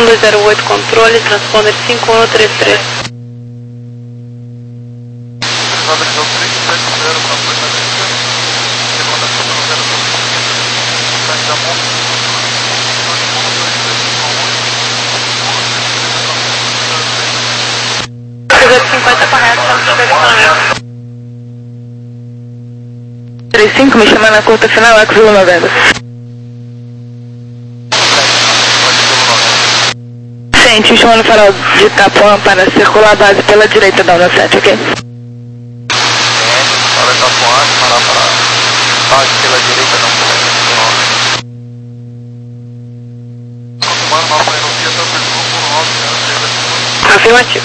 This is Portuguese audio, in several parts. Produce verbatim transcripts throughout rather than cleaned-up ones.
um dois zero oito, controle, transponder cinco um três três. cinquenta correto, estamos de posicionamento. três cinco, me chama na curta final, Eco Zulu noventa. Sente, me chama no farol de Itapuã para circular a base pela direita da onda sete, ok? Sente, farol de Itapuã, parar para base pela direita da onda sete. Confirmando, mal para não ter tanto por nove, Afirmativo.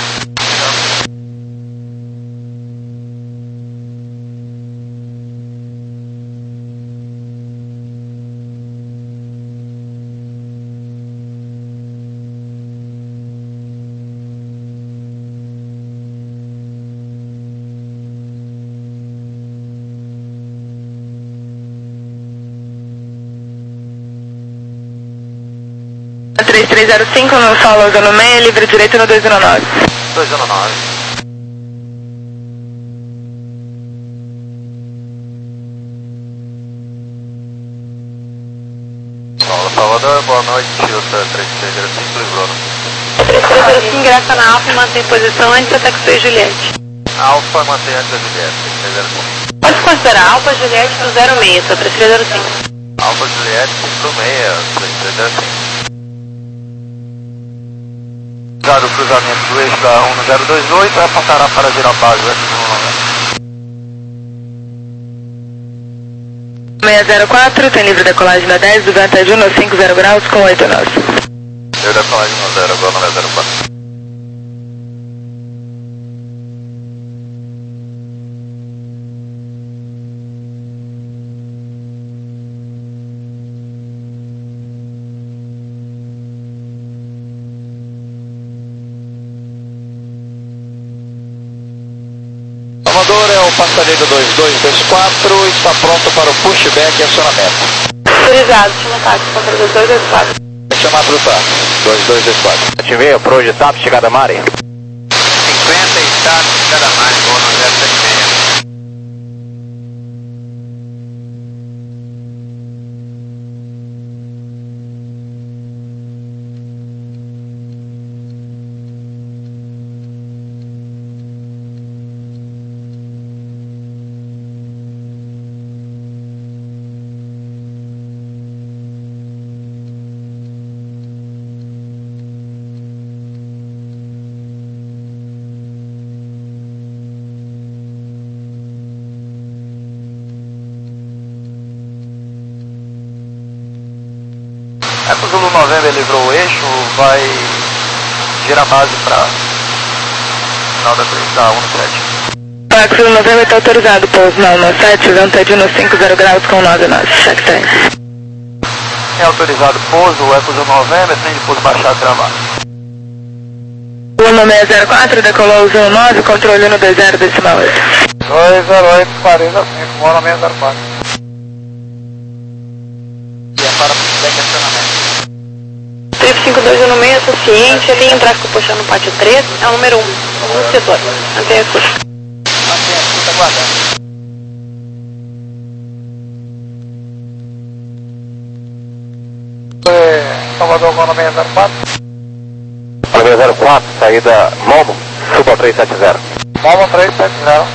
três três zero cinco no solo zona meia, livre direito no dois zero nove. dois zero nove. Solo Salvador, boa noite, Chilta três três zero cinco, livrou. três três zero cinco, ingressa na Alfa e mantém posição antes do ataque Sul Juliette. Alfa, mantém antes da Juliette, três três zero cinco. Pode considerar Alfa Juliette do zero seis, só três três zero cinco. Alfa Juliette, cinco seis, três três zero cinco. O cruzamento do eixo da um zero dois oito, apontará para girar base seis zero quatro, tem livre decolagem da dez, do vento de um a cinco zero graus com oito nós. Eu decolagem no zero, agora no zero quatro. Salvador é o passageiro dois dois dois quatro, está pronto para o pushback e acionamento. Autorizado, chama o táxi, contra dois dois dois quatro. Chamar para o táxi, dois dois dois quatro. Ativei o Pro de T A P, chegada Mari. cinquenta e T A P, chegada Mari, boa no zero sete seis. Eco Zulu noventa livrou o eixo, vai girar base para final da da um sete. Eco Zulu noventa está autorizado, pouso na um sete, vento de um a cinco zero graus com nove nós, check trem. É autorizado pouso, o Eco Zulu noventa, tem de pouso baixar e travar. Luma seis zero quatro, decolou zero nove, controle no dois zero decimal oito. dois zero oito, quarenta e cinco, Luma seis zero quatro. E é para pushback e acionamento. Trip cinco dois no meio, suficiente, linha tráfego puxando no pátio três, é o número um, no setor, mantenha a escuta. Mantenha a escuta, aguardando. Salvador, Luma seis zero quatro. Luma zero quatro, saída Momo, suba três sete zero. Momo três sete zero.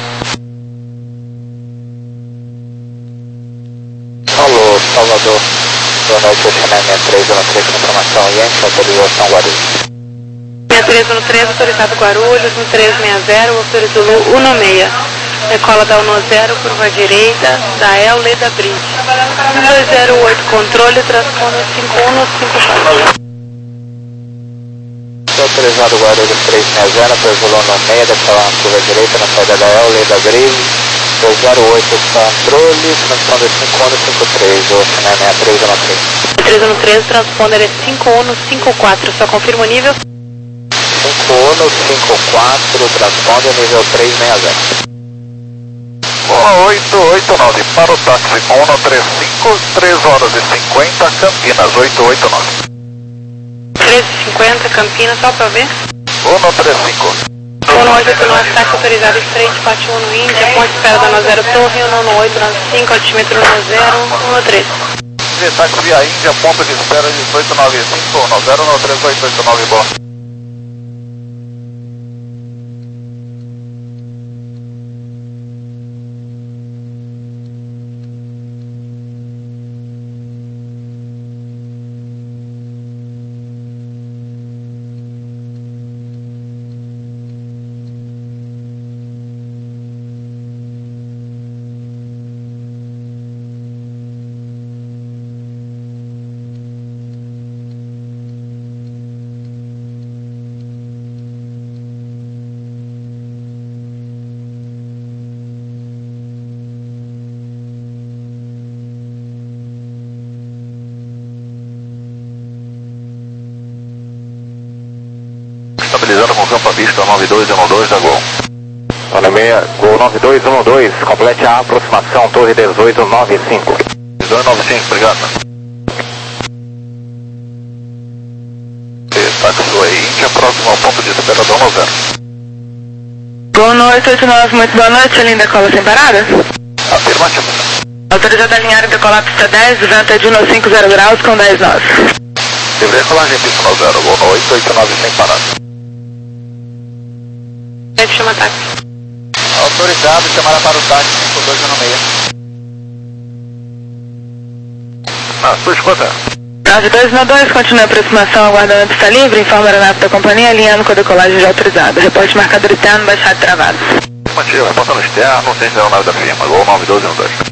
Alô, Salvador. Boa noite, eu chamei minha três um três com informação e antes autorização Guarulhos. Minha três um três, autorizado Guarulhos, no três seis zero, autorizou no um seis. Decola da um zero, curva direita, da El Leda Bridge. um dois zero oito, controle, transponder cinco um cinco quatro. Autorizado Guarulhos três seis zero, autorizou no meio, decolar na curva direita, na saída da El Leda Bridge. dois zero oito, controle, transponder cinco um cinco três, eu chamei minha três um três. três um três, transponder é cinco um cinco quatro, só confirma o nível. cinco um cinco quatro, transponder nível três seis zero. oito oito nove, para o táxi um três cinco, três horas e cinquenta, Campinas, oito oito nove. três cinquenta, Campinas, só pra ver. um nove três cinco. um nove oito nove, táxi autorizado, estreite, Pátio um Índia, ponte espera da nove zero Torre, um nove oito nove cinco, altímetro nove zero um três. Táxi via Índia, ponto de espera dezoito nove cinco, nove zero nove três oito oito nove, boa. Estabilizando com campo à vista, nove dois um dois da Gol. Gol nove dois um dois, complete a aproximação, Torre dezoito nove cinco. dezoito nove cinco, obrigado. Táxi Índia, próximo ao ponto de espera da um zero. Gol no oito oito nove, muito boa noite, a linda cola sem parada. Afirmativo. Autorizada a alinhar decolar pista dez, venta de um cinco zero graus com dez nove. Livre colagem pista nove zero, Gol no oito oito nove sem parada. Chama táxi. Autorizado, chamará para o táxi cinco dois um seis. Ah, sua escuta. nove dois um dois, continua a aproximação, aguardando a pista livre, informa a aeronave da companhia, alinhando com a decolagem já autorizada. Reporte marcador externo, baixado travado. Afirmativo, reportando externo, ciência da aeronave da firma, Gol nove dois um dois.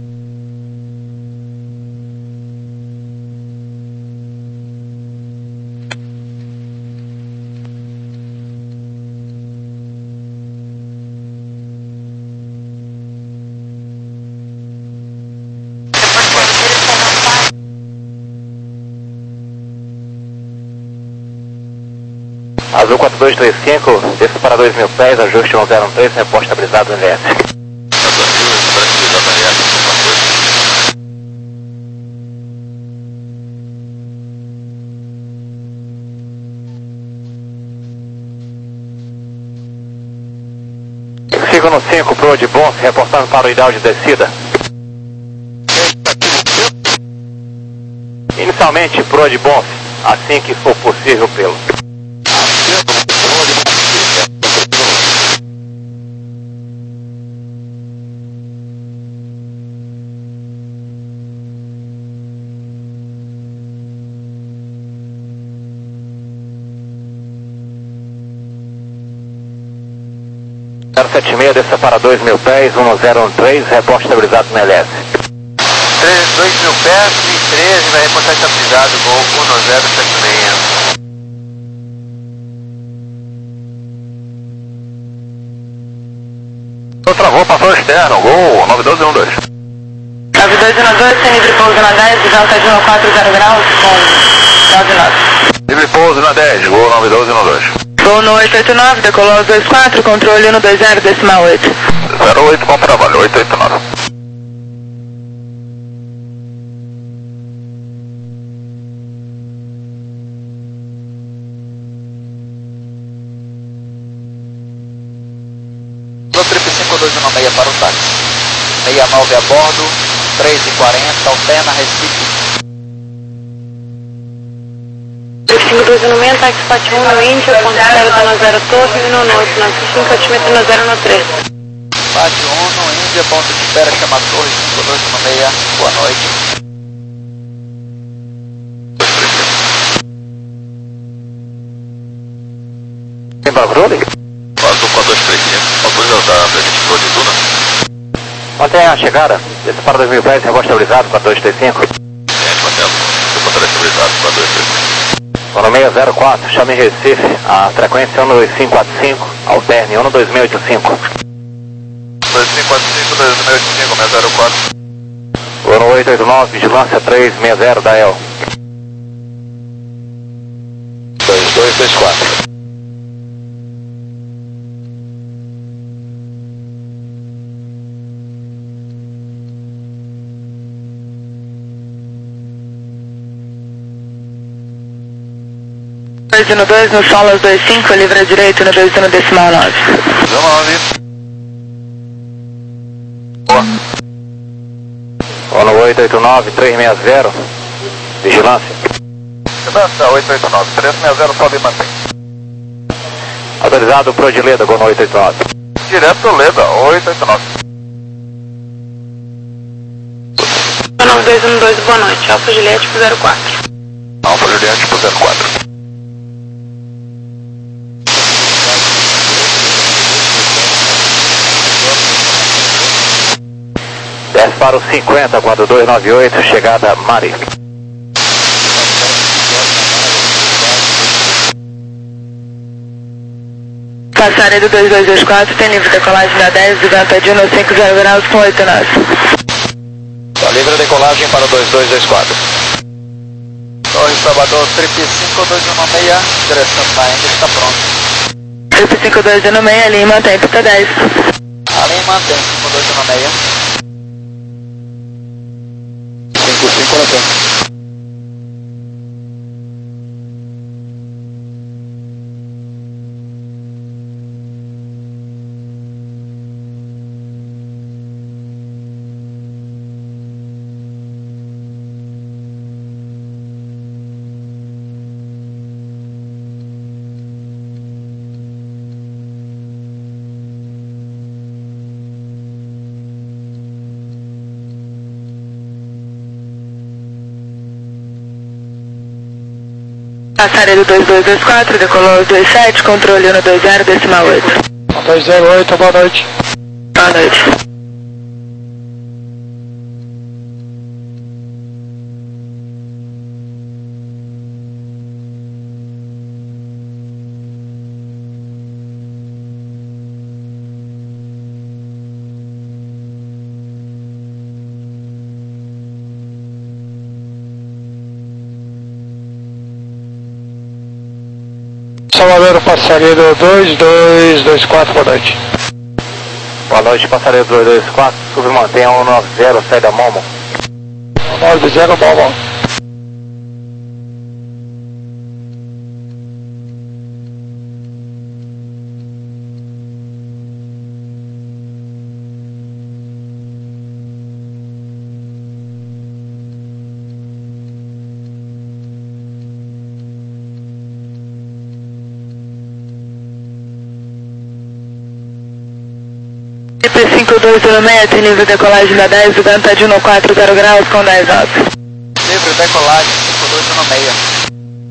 Azul quatro dois três cinco, desça para dois mil pés, ajuste um zero um três, reporte estabilizado no L S. Sigo no cinco, Pro de Bons, reportando para o ideal de descida. Inicialmente, Pro de Bons, assim que for possível pelo. zero sete seis, desça para dois mil pés, um zero um três, reporte estabilizado no L S. dois mil pés e treze, vai reportar estabilizado, Gol um zero sete seis. Travou, passou externo, Gol nove dois um dois. nove dois um dois, sem livre pouso na dez, delta de um quatro zero graus com nove nove. Livre pouso na dez, Gol nove dois um dois. Gol no oito oito nove, decolou aos dois quatro, controle um dois zero, decimal oito. zero oito, bom trabalho, oito oito nove. Trip cinco dois um seis para o táxi. sessenta e nove a bordo, três e quarenta, alterna, Recife. cinco dois um seis, táxi Pátio um no Índia, ponto zero da nove zero Torre, um oito nove cinco, altímetro nove zero nove três. Pátio um no Índia, ponto de espera, chama Torre cinco dois um seis, boa noite. Tem controle? Azul quatro dois três cinco, autorização da Presidente Flor de Duna. Mantenha a chegada, desça para dois mil pés, reporte estabilizado, quatro dois três cinco. Gente, mantendo, reportar estabilizado, quatro dois três cinco. Ano seis zero quatro, chame Recife, a frequência um dois cinco quatro cinco, alterne um dois seis oito cinco. dois cinco quatro cinco, dois seis oito cinco, seis zero quatro. Ano oito oito nove, vigilância três seis zero da E L. dois dois dois quatro. dois dois um dois, no Solas dois cinco, livre à direita no dois um decimal nove. nove. Boa. Ono oito oito nove, três seis zero, vigilância. Vigilância, oito oito nove, três seis zero, sobe e mantém. Autorizado pro de Leda, Gono oito oito nove. Direto Leda, oito oito nove. nove dois um dois, boa noite, Alfa Juliette pro zero quatro. Alfa Juliette pro zero quatro. Desce para o cinquenta, quatro dois nove oito, chegada Mari. Passaré do dois dois dois quatro, tem livre decolagem da dez, do Ganta Juno cinco zero graus com oito nove. Tá livre a decolagem para o dois dois dois quatro. Torre Salvador, Trip cinco dois um seis, direção saindo, está pronto. Trip cinco dois um seis, Lima, tempo T dez. A Lima tem cinco dois um seis. cinco cinco na frente. Passaré do dois dois dois quatro, decolou dois sete, controle um dois zero, decimal oito. dois zero oito, boa noite. Boa noite. Salvador, passageiro dois dois dois quatro, boa noite. Boa noite, passageiro dois dois quatro, submantenha um nove zero, sai da Momo. um nove zero, Momo. Trip cinco dois um seis, tem livre decolagem da dez, do Ganta Juno quatro zero graus com dez nove. Livre decolagem cinco dois um seis.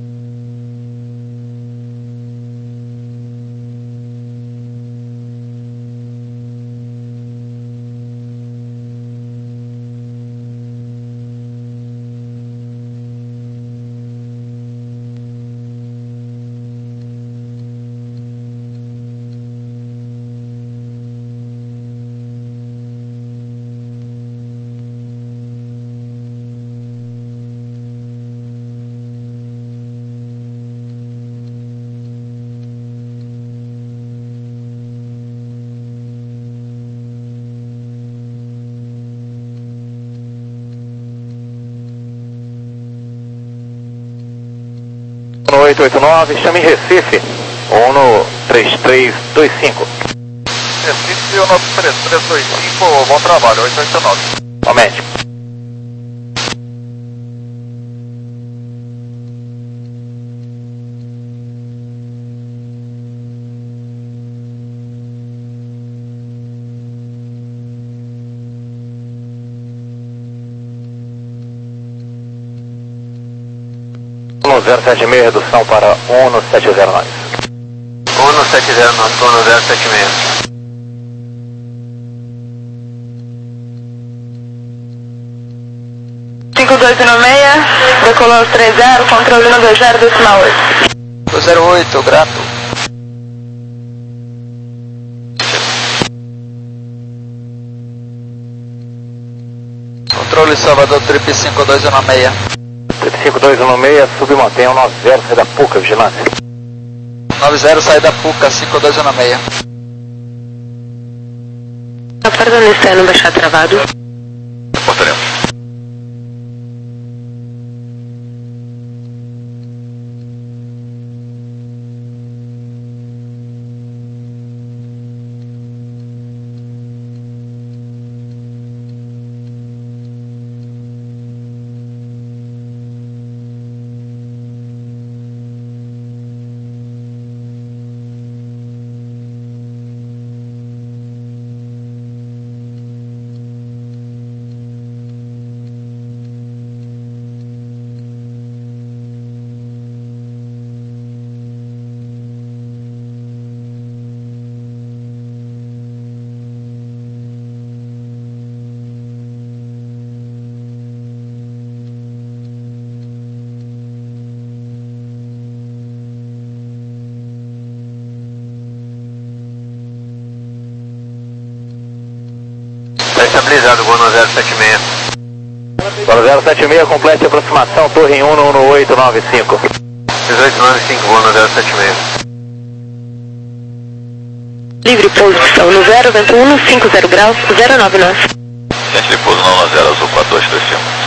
oito oito nove, chame Recife, Ono três três dois cinco. Recife, Ono três três dois cinco, bom trabalho, oito oito nove. Aumente. Ono zero sete seis, redução para Ono sete zero nove. Ono sete zero nove, Ono zero sete seis. cinco dois um seis, decolou três zero, controle um dois zero, decimal oito. dois zero oito, grato. Controle Salvador, Trip cinco dois um seis. cinco dois um seis, submantenha um nove zero, sai da Puca, vigilância. nove zero, sai da Puca, cinco dois um seis. A porta do externo baixar travado. Reportaremos. obrigado, Gol no zero sete seis. Gol zero sete seis, complete a aproximação, torre um no um oito nove cinco. dezoito nove cinco, Gol no zero sete seis. Livre pouso, pistão no zero, vento um cinco zero graus, zero nove nove. Centro de pouso não no zero, azul quatro dois três cinco.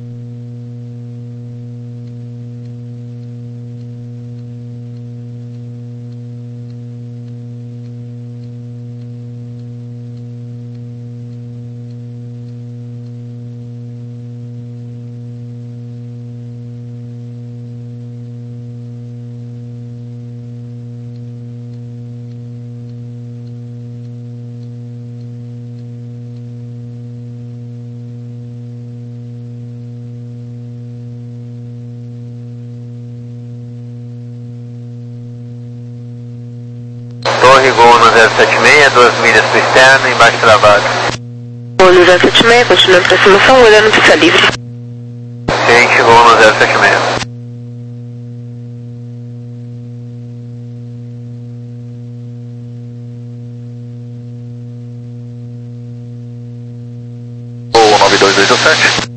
Torre, Gol no zero sete seis, duas milhas para o externo, embaixo travado. Gol no zero sete seis, continua a aproximação, olhando pista livre. Ciente, Gol no zero sete seis. Gol nove dois dois sete.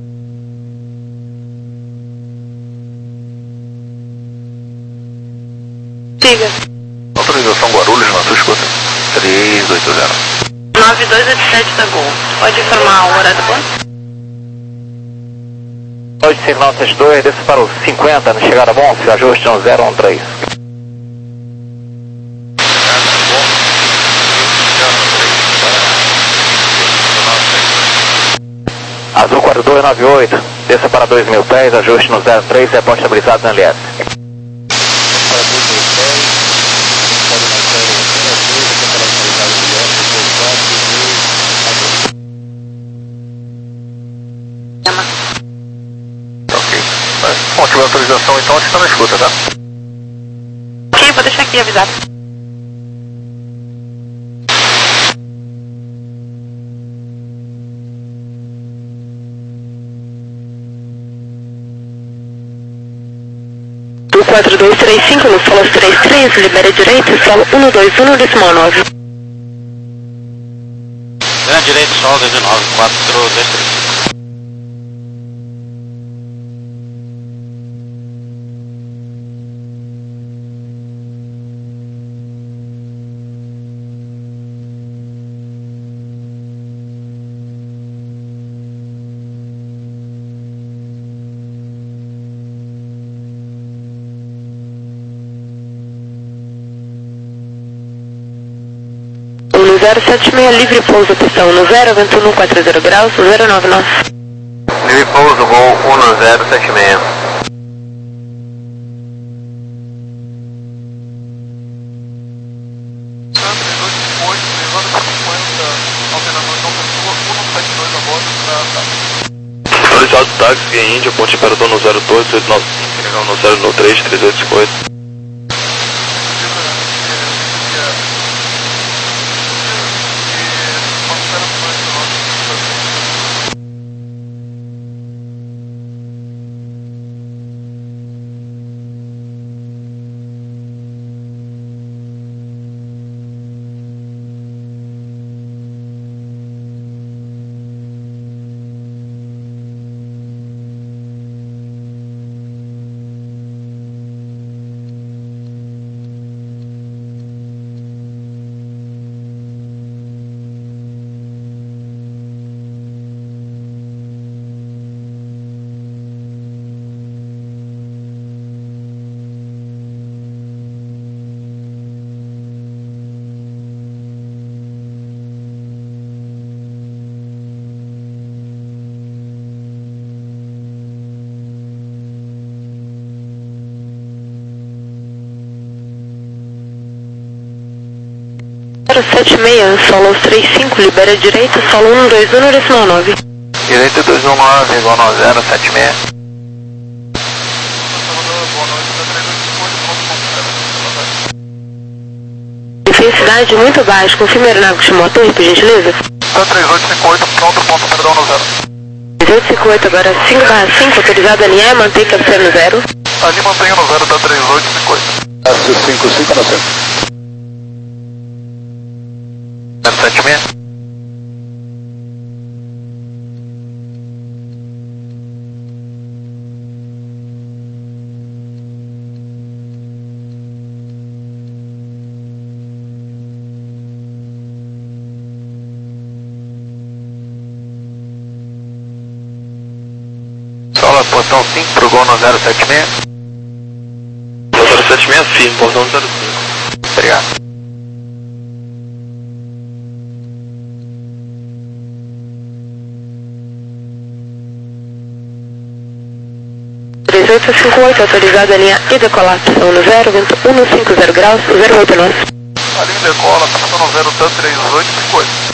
Siga. Autorização Guarulhos na sua escuta. três oito zero. nove dois oito sete da Gol. Pode informar o horário do ponto? Pode signal sete dois, desce para o cinquenta, na chegada bom, ajuste no zero um três. Azul quatro dois nove oito, desça para dois mil pés, ajuste no zero três, reposte estabilizado na L S. Ok. Bom, tiver autorização então, a gente está na escuta, tá? Ok, vou deixar aqui avisado. Do quatro dois três cinco no solo três três, libera direito, solo um dois um, decimal nove. Libera direito, solo dois nove, quatro dois três cinco. No zero sete seis, livre pouso, pistão no zero, vento um quatro zero graus, zero nove nove. Livre pouso, Gol um no zero sete seis. Autorizado táxi via Índia, ponte imperador no zero dois oito nove cinco, legal no zero três três oito cinco oito. zero sete seis, solo três cinco, libera direito, solo um dois um, decimal nove. Direito dois um nove, igual no zero sete seis. Intensidade muito baixa, confirme a aeronave que chamou a torre, por gentileza. Tá três oito cinco oito, pronto, ponto perdão no zero. três oito cinco oito, agora cinco barra cinco, autorizado a alinhar, mantém cabeceira no zero. Ali mantenha no zero, tá três oito cinco oito. S cinco cinco na frente. zero sete seis. portão cinco pro Gol no zero sete seis. zero sete seis, firme, portão zero cinco. Obrigado. três oito cinco oito, autorizada a linha e decolar, pistão no zero, vento cento e cinquenta graus, zero oito nove. A linha decola, pistão no zero, tanto três oito, cinco oito.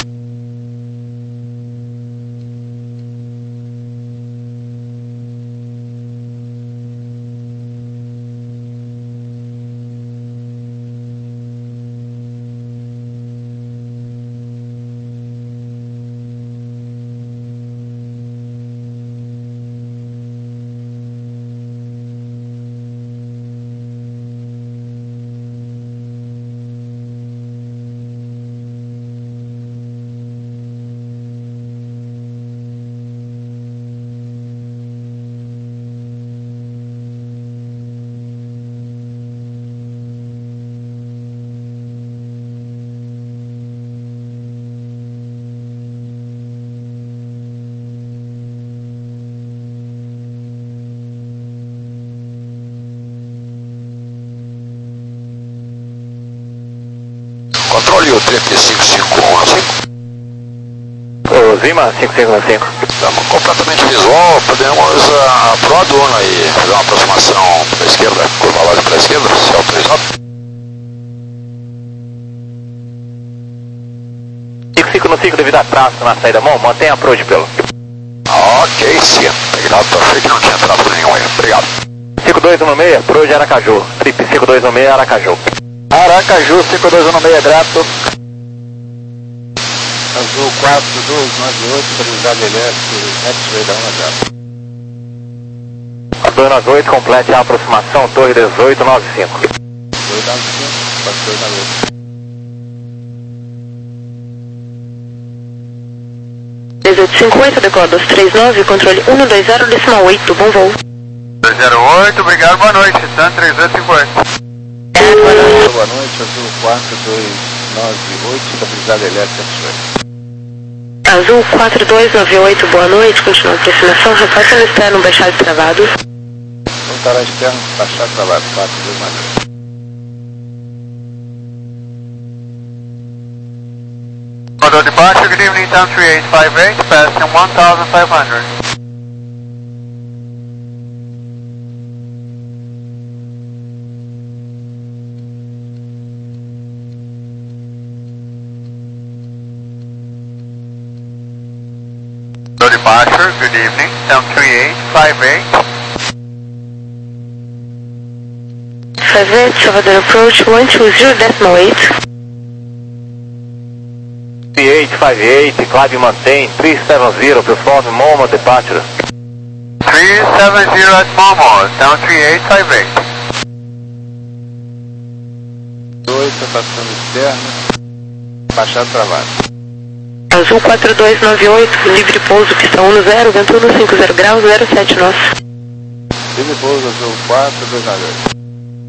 Controle o trinta e cinco cinco onze. Ô, Zima, cinco cinco um cinco. Estamos completamente visual, podemos uh, pro Adorno aí, fazer uma aproximação para a esquerda, curva lógica para a esquerda, céu três nove. cinco cinco no cinco devido a tráfego na saída mão, mantenha approach pelo. Ok, sim. Obrigado, tô achei que não tinha tráfego nenhum aí, obrigado. cinco dois um seis, approach Aracaju. Trip cinco dois um seis, Aracaju. Aracaju, cinco dois um seis, grato. Azul quatro dois nove oito, estabilizado elétrico, X-ray da um a zero. dois nove oito, complete a aproximação, torre dezoito nove cinco. dois nove cinco, quatro dois nove oito. dezoito cinquenta e oito, decola dois três nove, controle um dois zero, decimal oito, bom voo. dois zero oito, obrigado, boa noite, Sun três oito cinco oito. Boa noite, Azul quatro dois nove oito, estabilizado elétrico, X-ray. Azul quatro dois nove oito, boa noite, continua a aproximação, repórta no externo, baixado travado. Voltará externo, baixar travado, quatro dois nove oito. Model departure, good evening, Town three eight five eight, passing one thousand five hundred. Model departure, good evening, Town three eight five eight. five eight, Salvador approach, one two zero decimal eight. three eight five eight, Clive mantém, three seven zero, perform Momo departure. three seven zero at Momo, down three eight five eight. dois, está passando externo, baixado travado. Azul quatro dois nove oito, livre pouso, pista um zero, vento cento e cinquenta graus, zero sete nove. Livre pouso, Azul quatro dois nove oito.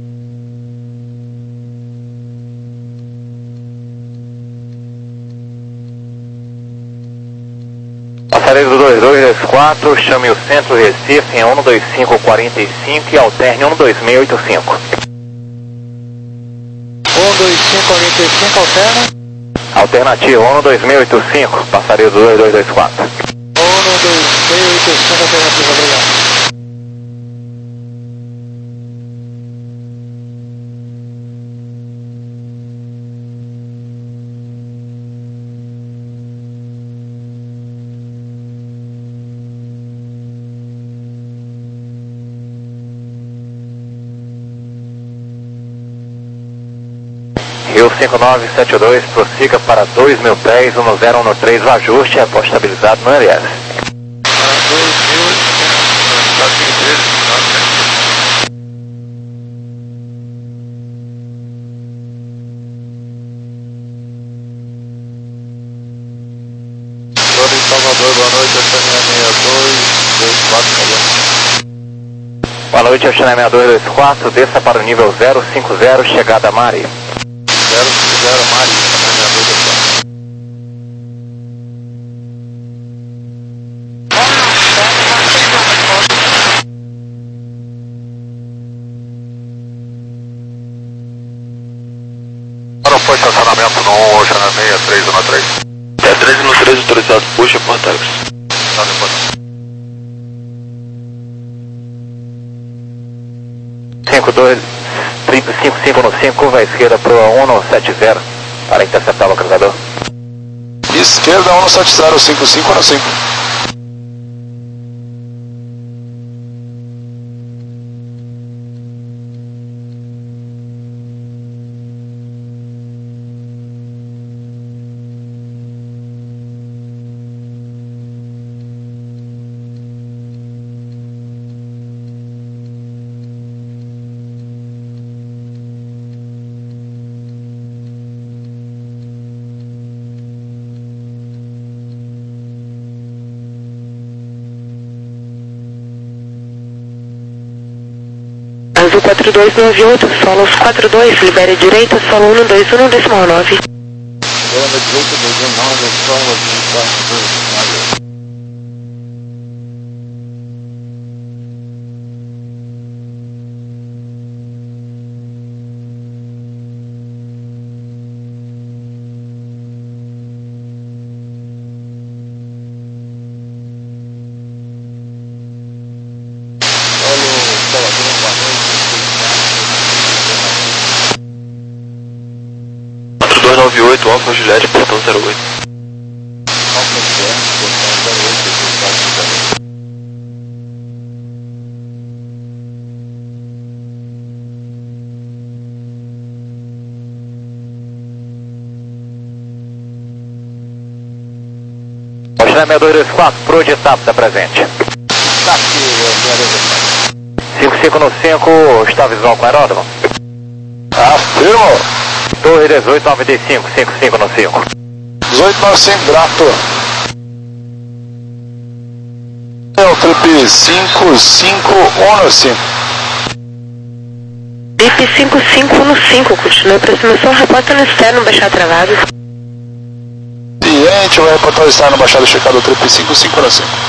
Passareiro do dois dois dois quatro, chame o centro Recife em um dois cinco quatro cinco e alterne um dois seis oito cinco. um dois cinco quarenta e cinco, alterna. Alternativa um dois seis oito cinco, passareiro do dois dois dois quatro. um dois seis oito cinco, alternativa, obrigado. Rio cinco nove sete dois, prossiga para dois mil pés, um zero um três, o ajuste é estabilizado no L S. Torre Salvador, boa noite, Oceania sessenta e dois dois quatro, Boa noite, Oceania sessenta e dois dois quatro, desça para o nível zero cinco zero, chegada a Mari. zero cinco zero, Mari, Oceania sessenta e dois dois quatro. estacionamento no Ocean seis três um três. É treze no três autorizado, puxa Portax. Tá depois. cinco dois, cinco cinco no cinco, curva à esquerda para o um sete zero para interceptar o localizador. Esquerda um sete zero, cinco cinco no cinco. Azul quatro dois nove oito, solos quatro dois, libere direita, solo um dois um, decimal nove. Libera direita, dois um nove, solo quatro dois nove. quatro dois nove oito, Alfa Juliette, portão zero oito. Alfa Juliette, portão zero oito. Ocean seis dois dois quatro, projetado, está presente. Tá aqui, eu cinco cinco no cinco, está visual com aeródromo. Afirmo. Torre dezoito noventa e cinco, cinco cinco no cinco. dezoito noventa e cinco, grato. É o trip cinco cinco um no cinco. Trip cinco cinco no cinco, continua a aproximação, reporta no externo, baixar travado. Ciente, vai reportar o externo, baixado checado, trip cinco cinco no cinco.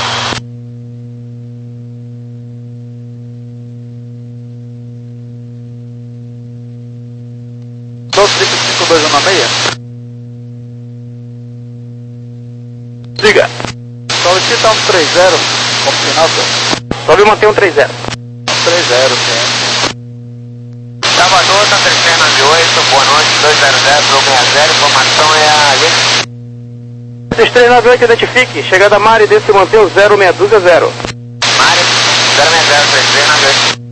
trip cinco dois um seis. Diga. Solicita um três zero, como final, senhor? Sobe e mantém um três zero. um três zero, sim. Salvador, tá três três nove oito, boa noite, dois zero zero, sessenta, informação é a gente. três três nove oito, identifique, chegada a Mari, desce e mantém o zero seis dois zero. Mari, zero seis zero, três três nove oito.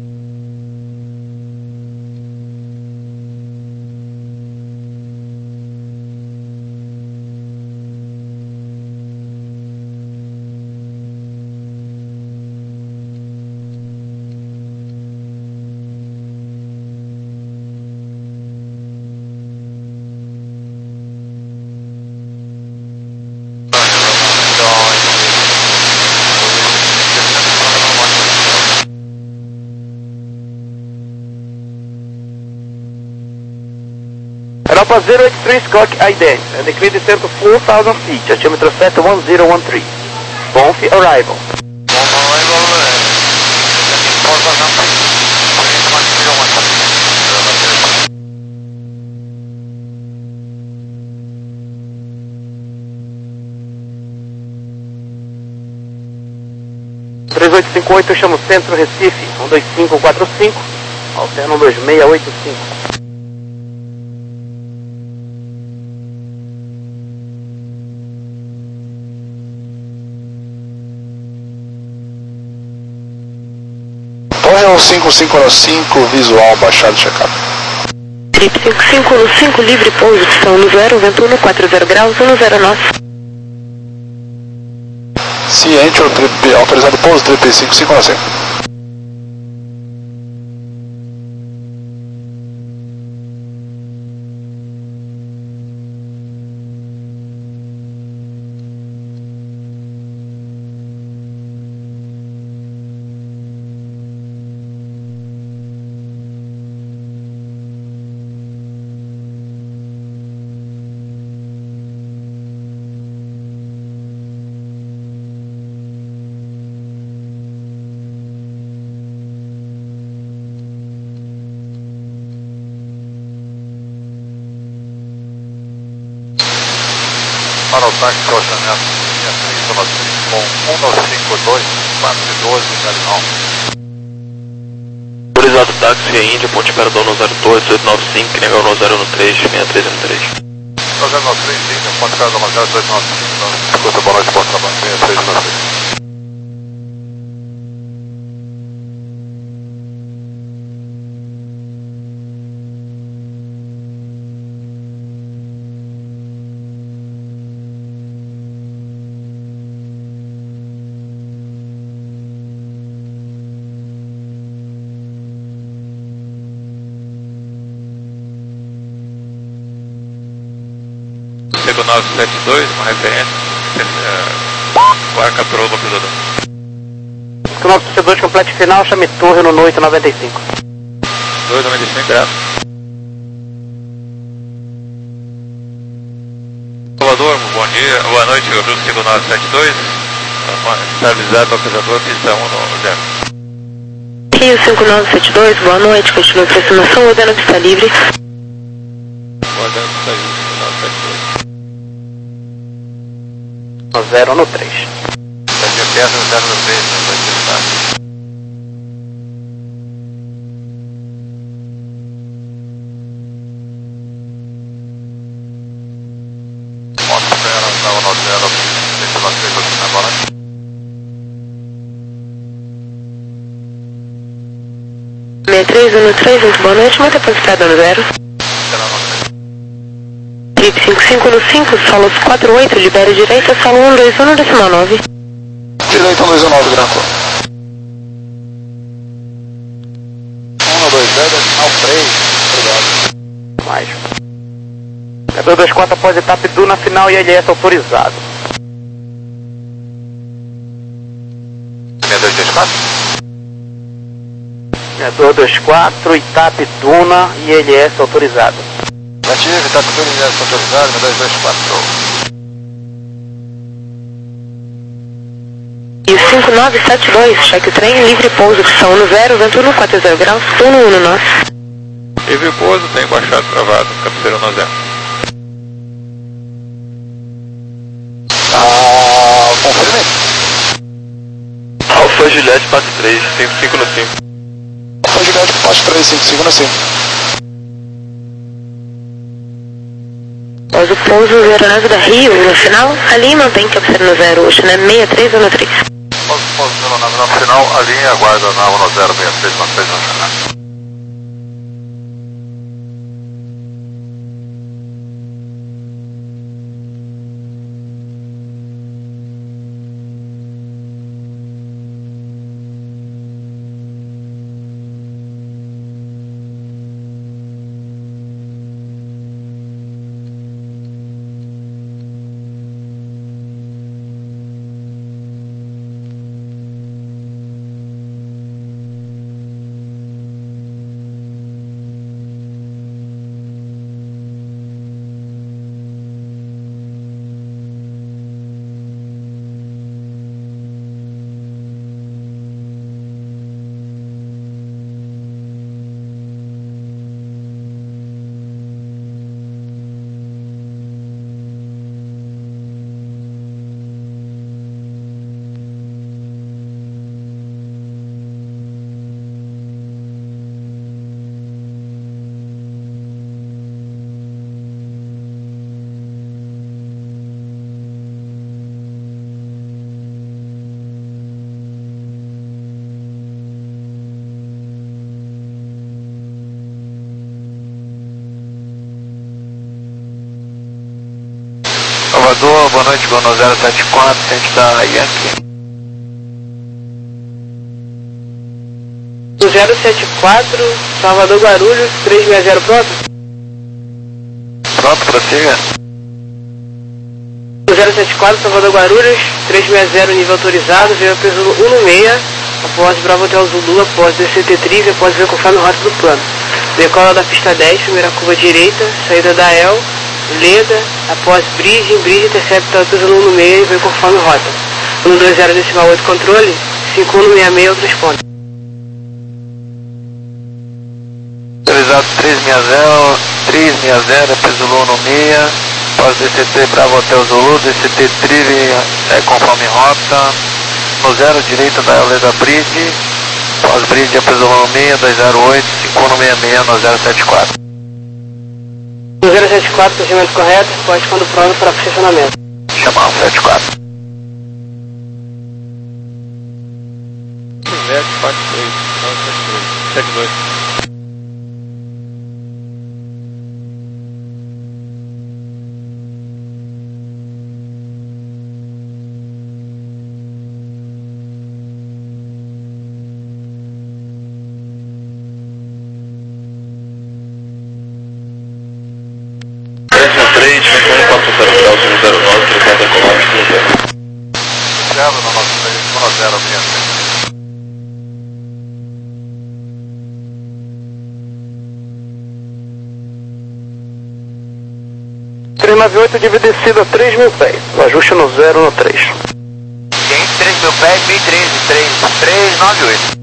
Europa zero eight three Scott I D, and declare descent to four thousand feet, altimeter set one zero one three. Bonf arrival. três oito cinco oito, eu chamo Centro Recife, um dois cinco quatro cinco, alterno um dois seis oito cinco. Torre cinco cinco no cinco, visual, baixado, checado. Trip cinco cinco no cinco, livre pouso, opção no zero, vento um quatro zero graus, um zero nove. Ciente, o trip, autorizado pouso, trip cinco cinco no cinco. para o táxi de orçamento com um nove cinco dois quatro doze zero nove. Autorizado táxi é Índia, Ponte Imperador no zero dois, oito nove cinco, que negou no zero um três, seis três um três. zero nove três, Índia, Ponte Imperador no zero dois nove cinco, escuta, boa noite, Porto Trabalho, seis três um três. Chego nove sete dois, uma referência, qual capturou o localizador? nove sete dois, complete final, chame torre no oito noventa e cinco. dois noventa e cinco, graças. Salvador, bom dia, boa noite, eu Rio Chego nove sete dois, está avisado o localizador, pista um no zero. Rio cinco nove sete dois, boa noite, continua a aproximação, ordena que está livre. Ordena que está livre, cinco nove sete dois. No zero no três. G P S no zero no três, não vai testar. Moto zero, estava no zero, deixa lá três aqui agora. seis três um três, muito boa noite, muito aproximada no zero. Trip cinco cinco no cinco, solos quatro oito, libera direita, solo um dois um, decimal nove. Direita um dois um nove, Graco. um dois zero, decimal três, obrigado. Mais. dois dois quatro após etapa D U na final e L S autorizado. seis dois dois quatro? dois dois quatro, etapa Duna e L S autorizado. Ativo, está com tudo autorizado, dois dois quatro. E cinco nove sete dois, cheque o trem, livre pouso, opção no zero, vento no quatro zero graus, turno um no nosso. Livre pouso, tem baixado travado, cabeceira no zero. Ah, confirme. Alfa Juliette quatro três, cinco cinco no cinco. Alfa Juliette quatro três, cinco cinco no cinco. Após o pouso, aeronave da Rio, no final, ali mantém cabeceira no zero, hoje, né, seis três um três. Após o pouso da aeronave no final, a linha aguarda a aeronave no zero seis três um três no final. Salvador, boa noite, Gono zero sete quatro, frente da Yankee. zero sete quatro, Salvador Guarulhos, três seis zero, pronto? Pronto, prossiga. zero sete quatro, Salvador Guarulhos, três seis zero, nível autorizado, veio peso um no seis, após Bravo Hotel Zulu, após D C T Triv, após ver conforme rota do plano. Decola da pista dez, primeira curva direita, saída da E L, Leda, após Bridge, Bridge, intercepta peso um no seis e veio conforme rota. um dois zero, decimal oito, controle, cinco um no seis seis, outros pontos. Autorizado três seis zero, três seis zero, peso um no seis, Pós D C T Bravo Hotel Zulu, D C T Trilhe é, conforme rota, no zero direita da Euleda Bridge, pós Bridge é Presolano seis, dois zero oito, cinco um seis seis, no zero sete quatro. No zero sete quatro, procedimento correto, pode quando pronto para posicionamento. Chamar sete quatro. zero quatro três, nove sete três, cheque dois. três, vinte e um, quatro zero zero, zero nove, trinta quilômetros, zero. Zero no nosso três, no zero seis três. trezentos e noventa e oito de descida a três mil pés. O ajuste no zero no três. Quente, três mil pés, mil e treze, três, três nove oito.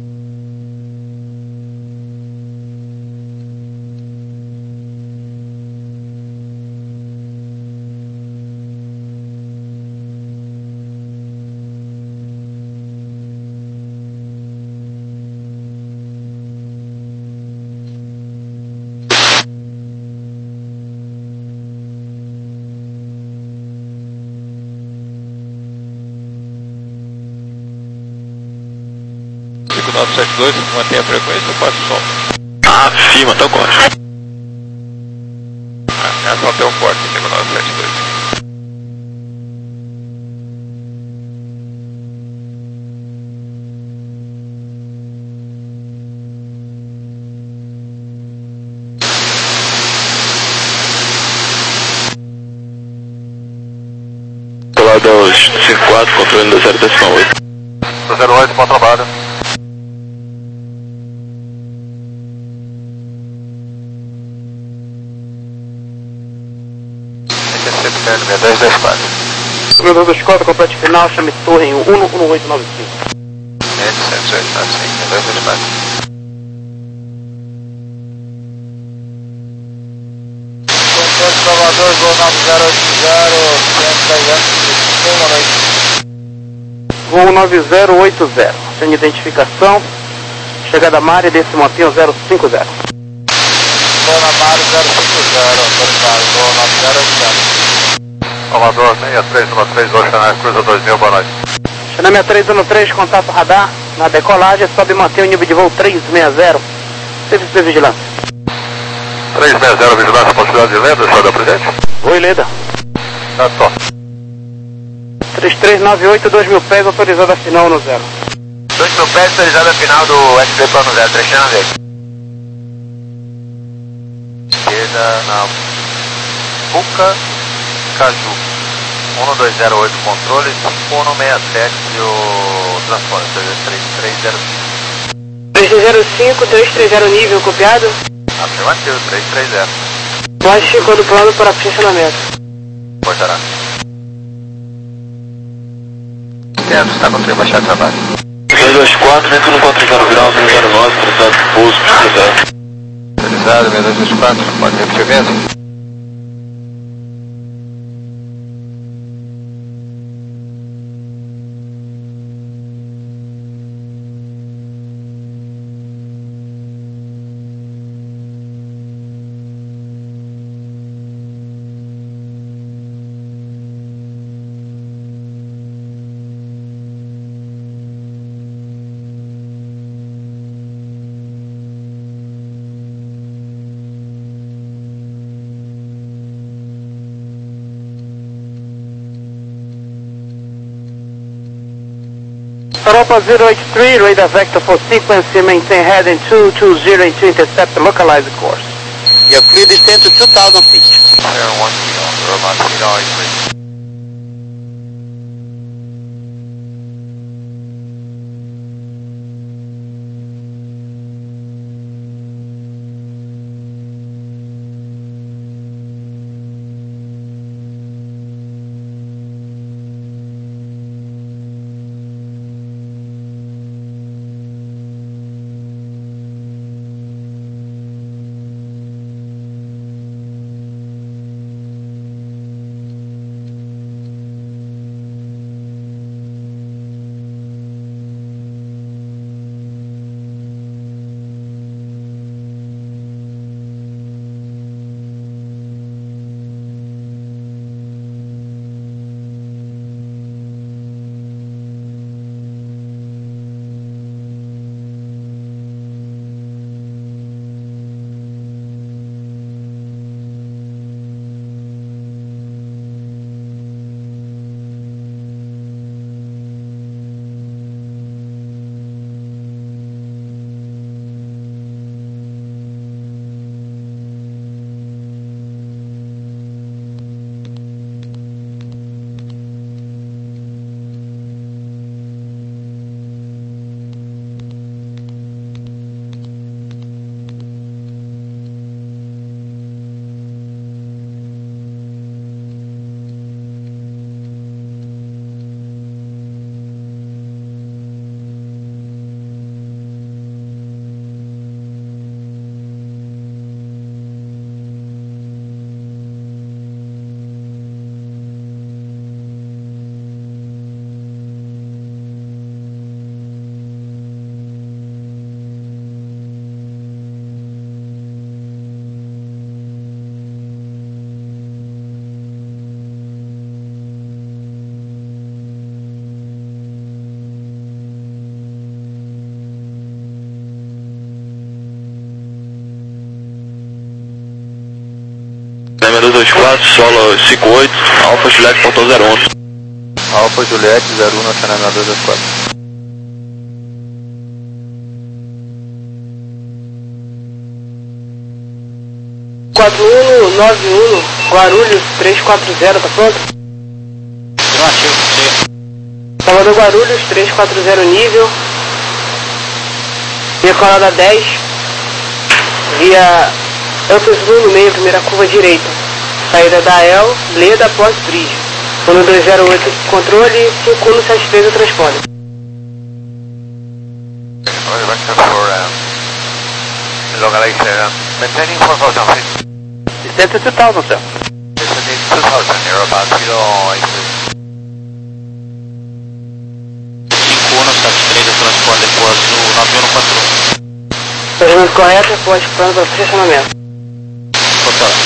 cinco nove sete dois, mantém a frequência ou passa o som? Acima, tá corte. Ah, é só ter um corte, cinco nove sete dois. Do lado aos cinco quatro, controle do zero decimal oito. Do zero oito, bom trabalho. seis dez dez quatro. Comandante dos quatro, complete final, chame torre em um um oito nove cinco. setecentos e oitenta e cinco, dez dez quatro. Controle de Salvador, Gol nove zero oito zero, boa noite. Voo nove zero oito zero, sem identificação, chegada Mari, desse montinho zero cinco zero. Gol na Mari zero cinco zero, autorizado, Gol nove zero oito zero. Salvador, seis três um três, Oceanário, cruza dois mil, boa noite. China seis três um três, contato radar, na decolagem, sobe e mantém o nível de voo três seis zero, serviço de vigilância. três seis zero, vigilância, possibilidade de lenda, senhor da presente? Oi, Leda. Tá só. três três nove oito, dois mil pés, autorizada a final no zero. dois mil pés, autorizada a final do S P plano zero, três na vez. Esquerda na Puca, Caju. um dois zero oito controle, cinco um seis sete o transponder, três três zero cinco. três três zero cinco, três três zero nível copiado. Afirmativo, três três zero. Pode quando plano para posicionamento. Portará. Certo, está com o trem baixado de trabalho. dois dois quatro, vento no quatro zero grau, zero nove, tratado pouso, autorizado. Autorizado, seis dois dois quatro, pode repetir mesmo? Europa zero eight three, radar vector for sequence, maintain heading two two zero to intercept localized course. You're clear descent to two thousand feet. Fire one kilo, Vermont, Kilo three. Lembra dois dois quatro, solo cinco oito, Alfa Juliette, portão zero um. Alfa Juliette zero um, nacional dois dois quatro. quatro um nove um, Guarulhos três quatro zero, tá pronto? Afirmativo, sim. Salvador Guarulhos três quatro zero nível. Decolada dez. Via Campos no meio, primeira curva direita. Saída da El, Leda, pós-bridge. um dois zero oito, controle, cinco um sete três, o transponder. Maintaining four thousand feet. Descent to two thousand, sir. Descending two thousand, you're about zero eight three. cinco um sete três, o transponder após o nove um quatro um. Procedimento correto, após plano para posicionamento. Total.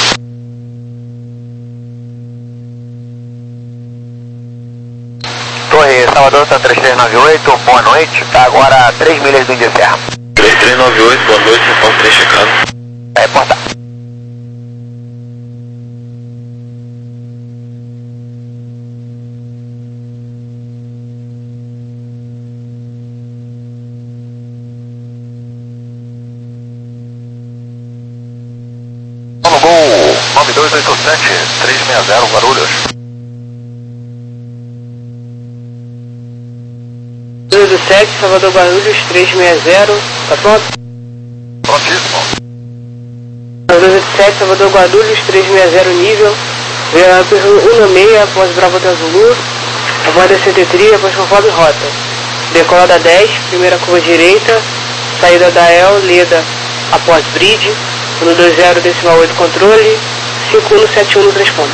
Torre Salvador, Santa três três nove oito, boa noite. Tá agora a três milhas do Índia Serra. três três nove oito, boa noite, repórter três checado. É, reportar. Vamos, gol nove dois oito sete, três seis zero, Guarulhos. dois sete, Salvador Guarulhos três seis zero, tá pronto? Prontíssimo. dois sete, Salvador Guarulhos três seis zero nível. Via Campos um seis, após Bravo Hotel Zulu. Após descer tria, após conforme rota. Decolada dez, primeira curva direita. Saída da El, Leda, após bridge. um dois zero, decimal oito, controle. cinco um sete um no transponder.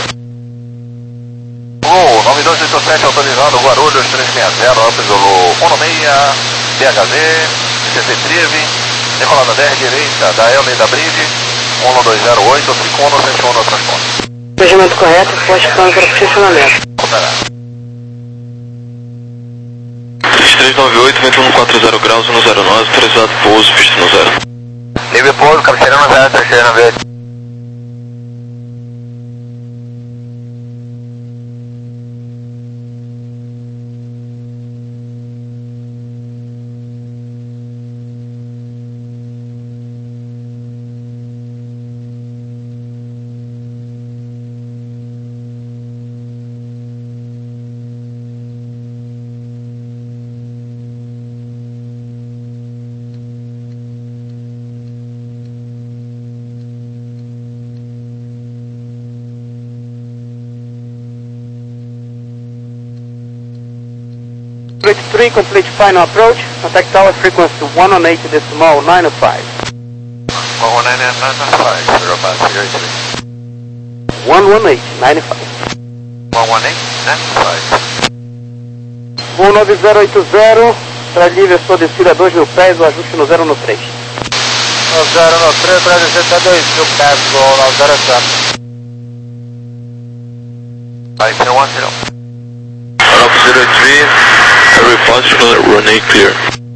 Gol nove dois oito sete, autorizado, Guarulhos três seis zero, Alfa Zulu um seis, B H Z, C C Trive, decolada dez direita, da El da Bridge, um dois zero oito, cinco um sete um no transponder. Procedimento correto, após plano para posicionamento. Operado. três três nove oito, vento um quatro zero graus, um zero nove, autorizado, pouso, pista no zero. Livre pouso, cabeceira no zero, três três nove oito. Complete three, complete final approach. Contact tower frequency one oh eight decimal nine oh five. one one nine nine five, zero five zero three. one one eight nine five. one one eight nine five. um nove zero oito zero, para livre sua descida dois mil pés, o ajuste no zero no três. No zero no três, para descer dois mil pés, gol no zero quatro. Five zero one zero. Alpha zero three, every position running clear.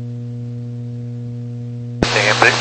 Tem please.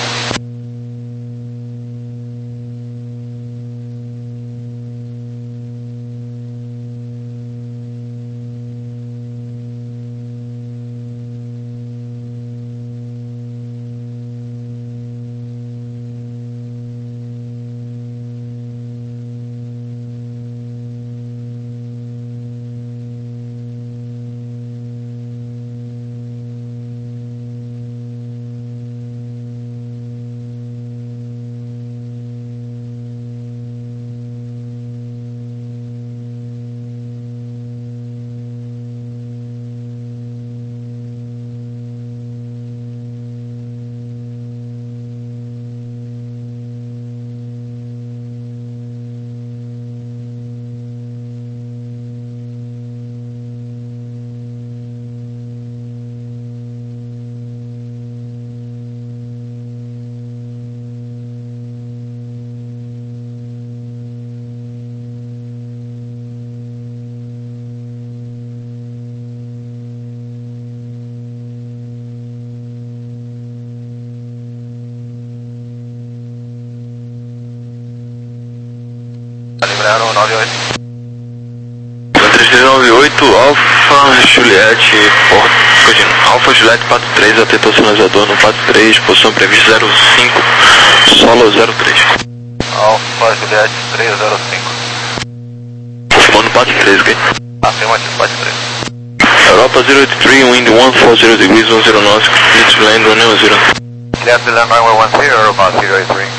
nove oito. três três nove oito, Alfa Juliette, Porto, Alfa Juliette quatro três, atento ao sinalizador no quatro três, posição prevista zero cinco, solo zero três. Alfa Juliette três zero cinco. Confirmando quatro três, ok? Afirmativo quatro três. Europa zero oito três, wind one forty degrees, ten knots, clear to land one zero. Clear to land runway one zero, Europa zero eight three.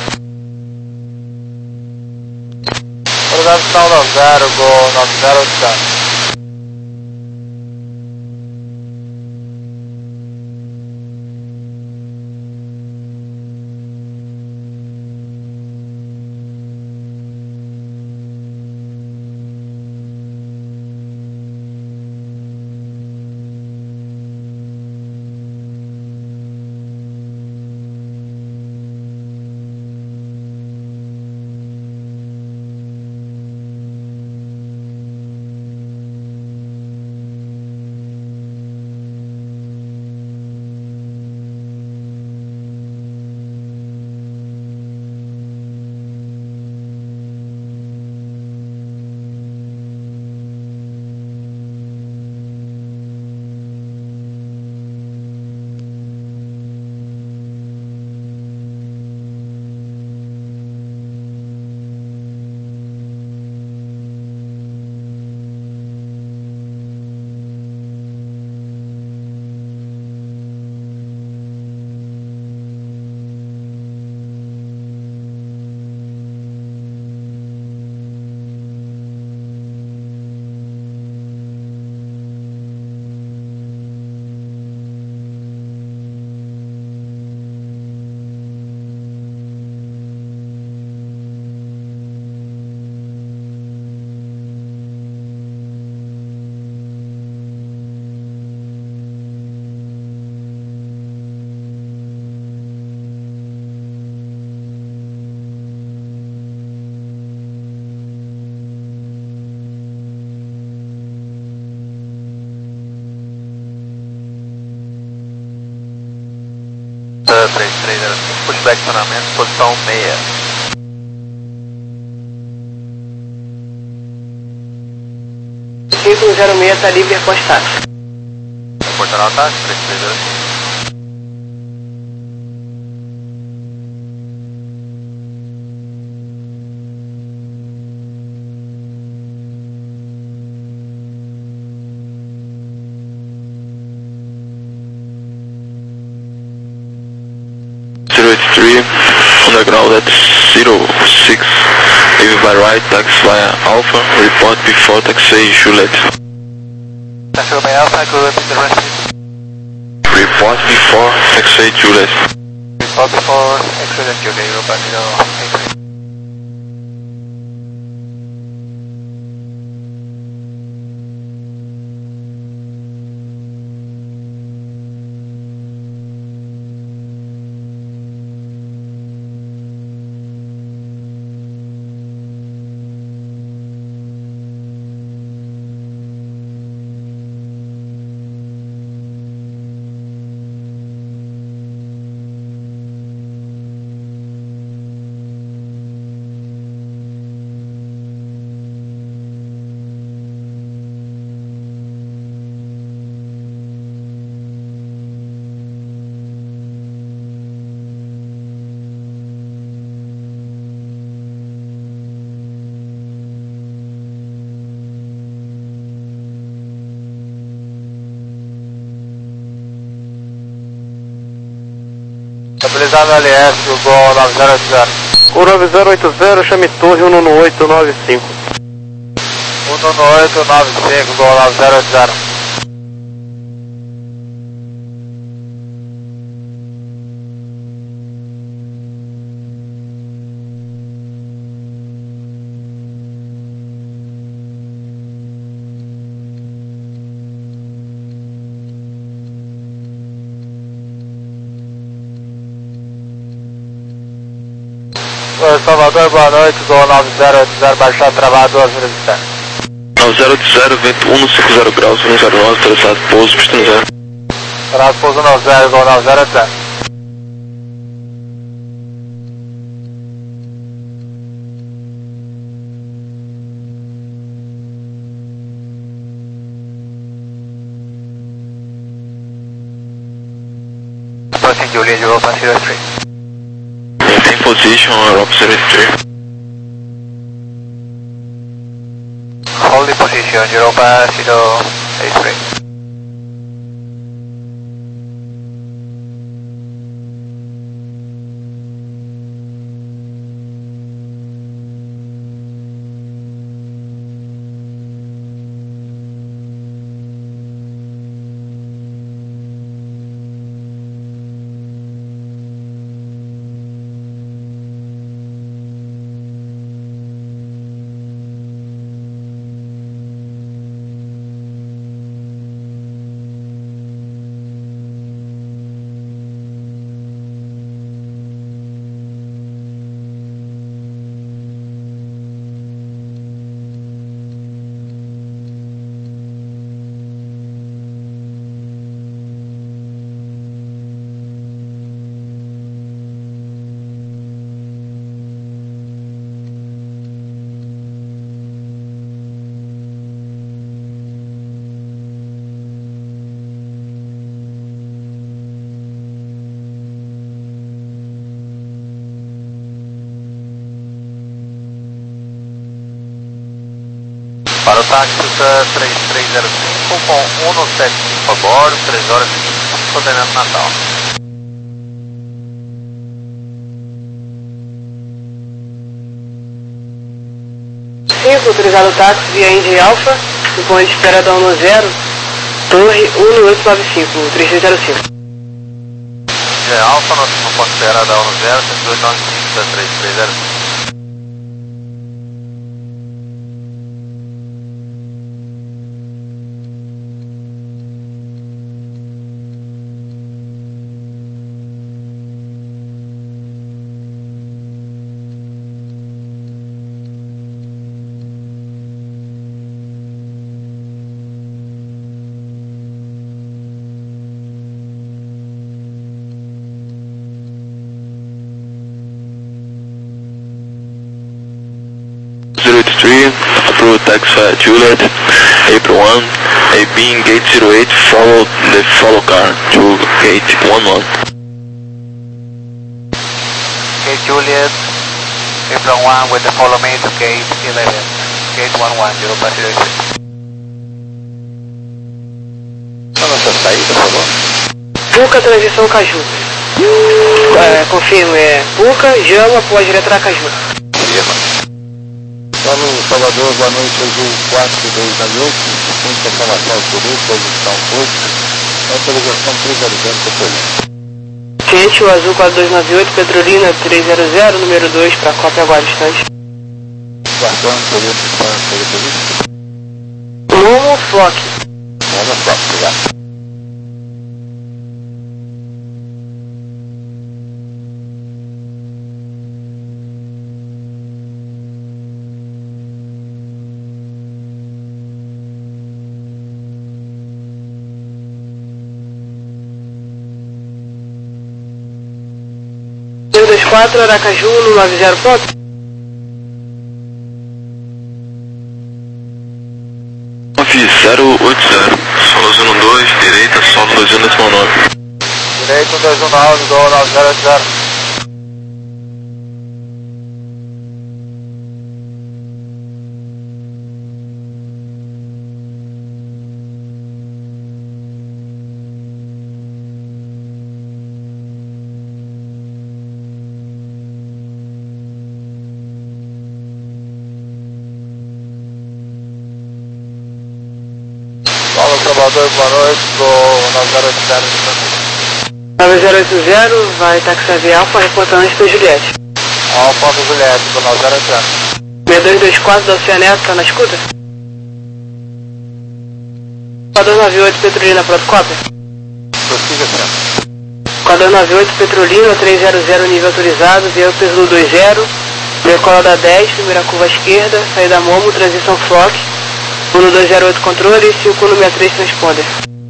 Organização nove zero, Gol nove zero zero. três três zero cinco, pushback acionamento, posição meia. cinco zero seis está livre após táxi. Reportando ao táxi, três três zero cinco. zero eight three, on the ground at zero six, leave by right, taxi via Alpha, report before taxi Juliet. Taxi by Alpha, go repeat the rest. Report before taxi Juliet. Report before excellent Juliet, Europa zero eight three. Estabilizado L S, o Gol nove zero oito zero. O nove zero oito zero, chame torre um nove oito nove cinco. um nove oito nove cinco, Gol nove zero oito zero. Salvador, boa noite, Gol nove zero oito zero, baixar travado, duas milhas de terra. nove zero oito zero, vento cento e cinquenta graus, um zero nove, traçado, pouso, pista zero. Traçado, pouso nove zero, Gol nove zero oito zero. Position Juliet Europa zero three. Maintain position Europa zero three. Hold the position Europa zero three. Para o táxi três três zero cinco com cento e setenta e cinco a bordo, três horas e vinte e cinco, coordenando Natal. cinco, autorizado o táxi via Indy Alpha, no ponto de espera da um zero, Torre um oito nove cinco, três três zero cinco. Indy Alpha, no ponto de espera da um zero, dois nove cinco, três três zero cinco. zero eight three, approve taxi at Juliet, April one, A B in gate zero eight, follow the follow car to gate one one. Gate Juliet, April one with the follow me to gate eleven, gate one one, Europa zero three. A nossa saída, por favor. Puca, transição Caju. É, confirmo, é Puca, Jama, pode retrar Caju. Paulo Salvador, boa noite, Azul quatro dois nove oito, ponto de informação Zulu, posição oito, autorização três zero zero, Petrolina. Ciente, o Azul quatro dois nove oito, Petrolina três zero zero, número dois, para cópia agora, instante. Guardão, Toledo, Toledo, Momo, Flock. Momo, Flock, obrigado. dois dois quatro, Aracaju, no nove zero ponto. nove zero oito zero, solo zero dois, direita, solo dois um décimo nove. Direito dois um nove, do nove zero oito zero. Paulo Salvador, boa noite, do nove zero oito zero. nove zero oito zero, vai táxi via Alfa, reportando antes da Juliette. Alfa do Juliette, do nove zero oito zero. seis dois dois quatro da Oceaneto, tá na escuta? quatro dois nove oito, Petrolina, pronto, cópia. Prossiga sempre. quatro dois nove oito, Petrolina, três zero zero, nível autorizado, veio Zulu dois zero, decola da dez, primeira curva à esquerda, saída Momo, transição Flock, um dois zero oito controle e cinco um seis três transponder.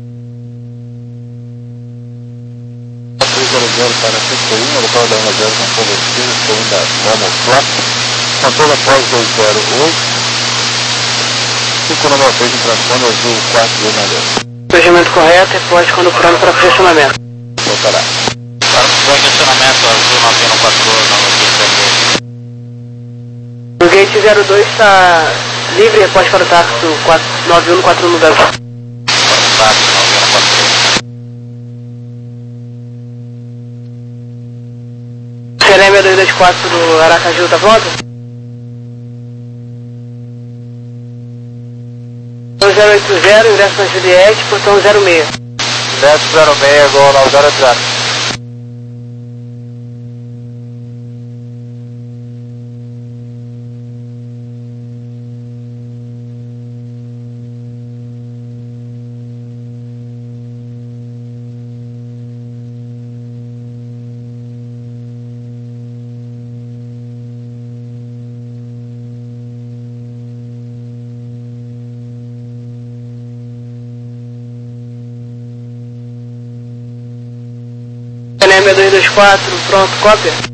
três zero zero para Petrolina, local da um zero, controle esquerda, segunda Momo, Flock, controle após dois zero oito, cinco um três em transponder, Azul quatro dois nove oito. Procedimento correto, reporte quando pronto para posicionamento. Voltará. Condicionamento azul nove um quatro nove. O gate zero dois está livre após para o táxi nove um quatro um no Brasil. Táxi nove um quatro três. C L M dois dois quatro do Aracaju, tá pronto? zero oito zero, ingresso na Juliette, portão zero seis. Ingresso zero seis, gol nove zero zero. C L M dois dois quatro, pronto, cópia?